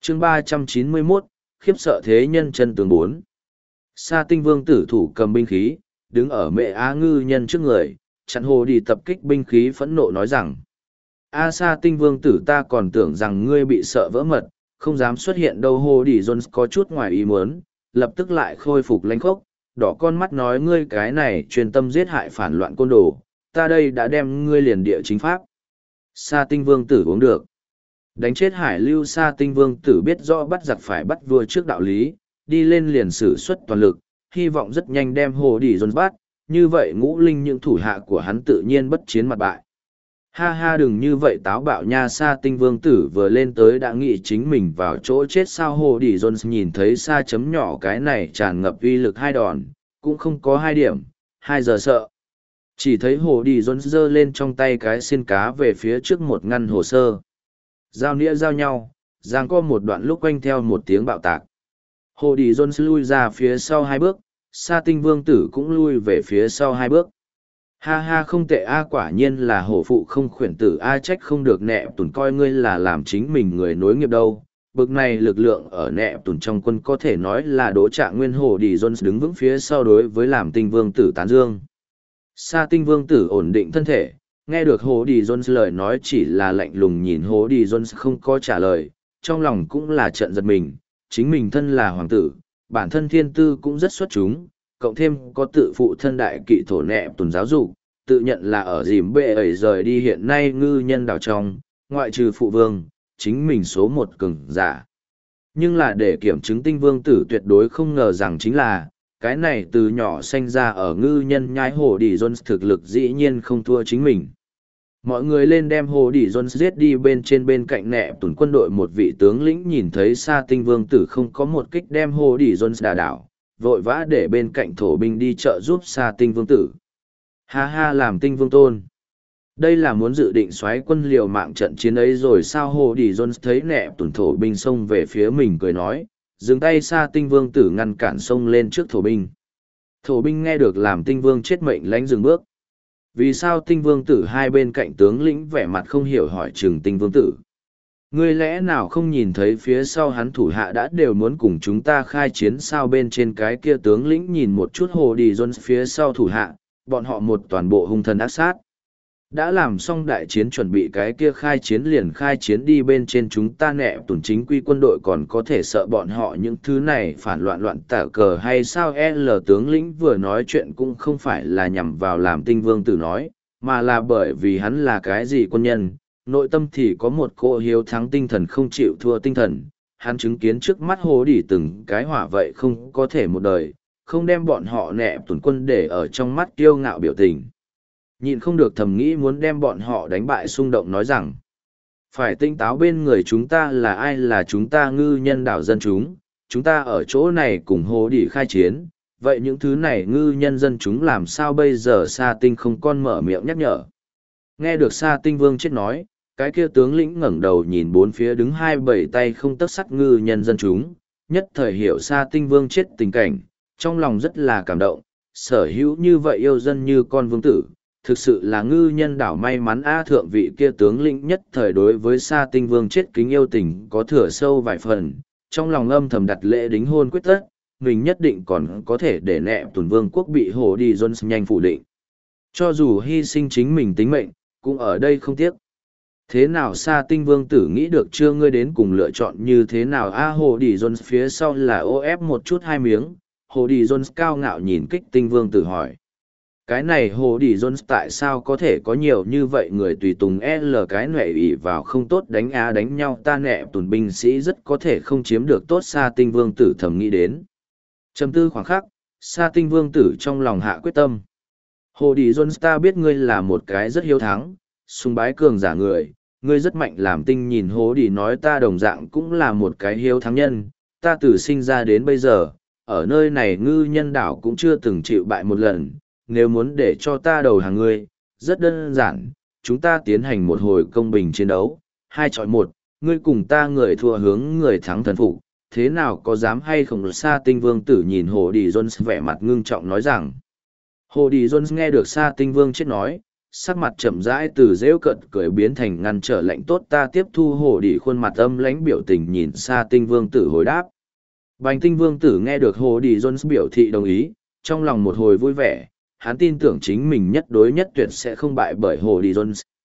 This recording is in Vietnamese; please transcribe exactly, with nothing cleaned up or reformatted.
chương ba trăm chín mươi mốt, khiếp sợ thế nhân chân tường bốn. Sa tinh vương tử thủ cầm binh khí, đứng ở mẹ á ngư nhân trước người, chặn hồ đi tập kích binh khí phẫn nộ nói rằng. A sa tinh vương tử ta còn tưởng rằng ngươi bị sợ vỡ mật, không dám xuất hiện đâu. Hồ đi Jones có chút ngoài ý muốn, lập tức lại khôi phục lãnh khốc, đỏ con mắt nói ngươi cái này chuyên tâm giết hại phản loạn côn đồ, ta đây đã đem ngươi liền địa chính pháp. Sa tinh vương tử uống được. Đánh chết hải lưu sa tinh vương tử biết rõ bắt giặc phải bắt vua trước đạo lý, đi lên liền sử xuất toàn lực, hy vọng rất nhanh đem hồ đi Jones bắt, như vậy ngũ linh những thủ hạ của hắn tự nhiên bất chiến mặt bại. Ha ha đừng như vậy táo bạo nha. Sa tinh vương tử vừa lên tới đã nghĩ chính mình vào chỗ chết sao. Hồ đi Jones nhìn thấy sa chấm nhỏ cái này tràn ngập uy lực hai đòn, cũng không có hai điểm, hai giờ sợ. Chỉ thấy hồ đi Jones giơ lên trong tay cái xiên cá về phía trước một ngăn hồ sơ. Giao nĩa giao nhau, giang co một đoạn lúc quanh theo một tiếng bạo tạc. Hồ đi Jones lui ra phía sau hai bước, sa tinh vương tử cũng lui về phía sau hai bước. Ha ha không tệ a, quả nhiên là hổ phụ không khuyển tử a, trách không được nẹ tùn coi ngươi là làm chính mình người nối nghiệp đâu. Bực này lực lượng ở nẹ tùn trong quân có thể nói là đỗ trạng nguyên. Hồ đi Jones đứng vững phía sau đối với làm tinh vương tử tán dương. Sa tinh vương tử ổn định thân thể, nghe được Hồ đi Jones lời nói chỉ là lạnh lùng nhìn Hồ đi Jones không có trả lời, trong lòng cũng là trận giật mình, chính mình thân là hoàng tử, bản thân thiên tư cũng rất xuất chúng, cộng thêm có tự phụ thân đại kỵ thổ nẹ tùn giáo dục, tự nhận là ở dìm bệ ẩy rời đi hiện nay ngư nhân đảo trong, ngoại trừ phụ vương, chính mình số một cường giả. Nhưng là để kiểm chứng tinh vương tử tuyệt đối không ngờ rằng chính là, cái này từ nhỏ sanh ra ở ngư nhân nhái Hồ đi Jones thực lực dĩ nhiên không thua chính mình. Mọi người lên đem Hồ đi Jones giết đi. Bên trên bên cạnh nẹ tùn quân đội một vị tướng lĩnh nhìn thấy sa tinh vương tử không có một kích đem Hồ đi Jones đả đảo, vội vã để bên cạnh thổ binh đi trợ giúp sa tinh vương tử. Ha ha làm tinh vương tôn. Đây là muốn dự định xoáy quân liều mạng trận chiến ấy rồi sao. Hồ đi Jones thấy nẹ tùn thổ binh xông về phía mình cười nói, dừng tay. Sa tinh vương tử ngăn cản xông lên trước thổ binh. Thổ binh nghe được làm tinh vương chết mệnh lánh dừng bước. Vì sao tinh vương tử hai bên cạnh tướng lĩnh vẻ mặt không hiểu hỏi chừng tinh vương tử. Ngươi lẽ nào không nhìn thấy phía sau hắn thủ hạ đã đều muốn cùng chúng ta khai chiến sao. Bên trên cái kia tướng lĩnh nhìn một chút Hồ đi Jones phía sau thủ hạ, bọn họ một toàn bộ hung thần ác sát. Đã làm xong đại chiến chuẩn bị cái kia khai chiến liền khai chiến đi. Bên trên chúng ta nẹ tùn chính quy quân đội còn có thể sợ bọn họ những thứ này phản loạn loạn tả cờ hay sao. L tướng lĩnh vừa nói chuyện cũng không phải là nhằm vào làm tinh vương tử nói, mà là bởi vì hắn là cái gì quân nhân, nội tâm thì có một cỗ hiếu thắng tinh thần không chịu thua tinh thần. Hắn chứng kiến trước mắt Hồ đi từng cái hỏa vậy không có thể một đời, không đem bọn họ nẹ tùn quân để ở trong mắt kiêu ngạo biểu tình. Nhịn không được thầm nghĩ muốn đem bọn họ đánh bại, xung động nói rằng, phải tinh táo, bên người chúng ta là ai? Là chúng ta ngư nhân đảo dân chúng, chúng ta ở chỗ này cùng Hồ đi khai chiến, vậy những thứ này ngư nhân dân chúng làm sao bây giờ? Sa tinh không con mở miệng nhắc nhở. Nghe được Sa tinh vương chết nói, cái kia tướng lĩnh ngẩng đầu nhìn bốn phía đứng hai bảy tay không tấc sắt ngư nhân dân chúng, nhất thời hiểu Sa tinh vương chết tình cảnh, trong lòng rất là cảm động, sở hữu như vậy yêu dân như con vương tử, thực sự là ngư nhân đảo may mắn a. Thượng vị kia tướng lĩnh nhất thời đối với Sa tinh vương chết kính yêu tình có thừa sâu vài phần, trong lòng âm thầm đặt lễ đính hôn quyết tất, mình nhất định còn có thể để nẹ tùn vương quốc bị Hồ đi Jones nhanh phủ định. Cho dù hy sinh chính mình tính mệnh, cũng ở đây không tiếc. Thế nào Sa tinh vương tử nghĩ được chưa? Ngươi đến cùng lựa chọn như thế nào a? Hồ đi Jones phía sau là ô ép một chút hai miếng. Hồ đi Jones cao ngạo nhìn kích tinh vương tử hỏi. Cái này Hồ đi Jones tại sao có thể có nhiều như vậy người tùy tùng? L cái nệ ỷ vào không tốt đánh á đánh nhau, ta nẹ tùn binh sĩ rất có thể không chiếm được tốt. Sa tinh vương tử thầm nghĩ đến. Trầm tư khoảng khắc, Sa tinh vương tử trong lòng hạ quyết tâm. Hồ đi Jones, ta biết ngươi là một cái rất hiếu thắng, sùng bái cường giả người, ngươi rất mạnh làm tinh. Nhìn Hồ đi nói, ta đồng dạng cũng là một cái hiếu thắng nhân, ta từ sinh ra đến bây giờ, ở nơi này ngư nhân đảo cũng chưa từng chịu bại một lần. Nếu muốn để cho ta đầu hàng ngươi, rất đơn giản, chúng ta tiến hành một hồi công bình chiến đấu, hai chọi một, ngươi cùng ta người thua hướng người thắng thần phục, thế nào có dám hay không? Sa tinh vương tử nhìn Hồ đi Jones vẻ mặt ngưng trọng nói rằng. Hồ đi Jones nghe được Sa tinh vương chết nói, sắc mặt chậm rãi từ rêu cận cười biến thành ngăn trở lệnh tốt ta tiếp thu hồ đi khuôn mặt âm lãnh biểu tình nhìn xa tinh vương tử hồi đáp. Bành tinh vương tử nghe được hồ đi Jones biểu thị đồng ý, trong lòng một hồi vui vẻ, hắn tin tưởng chính mình nhất đối nhất tuyệt sẽ không bại bởi hồ đi Jones.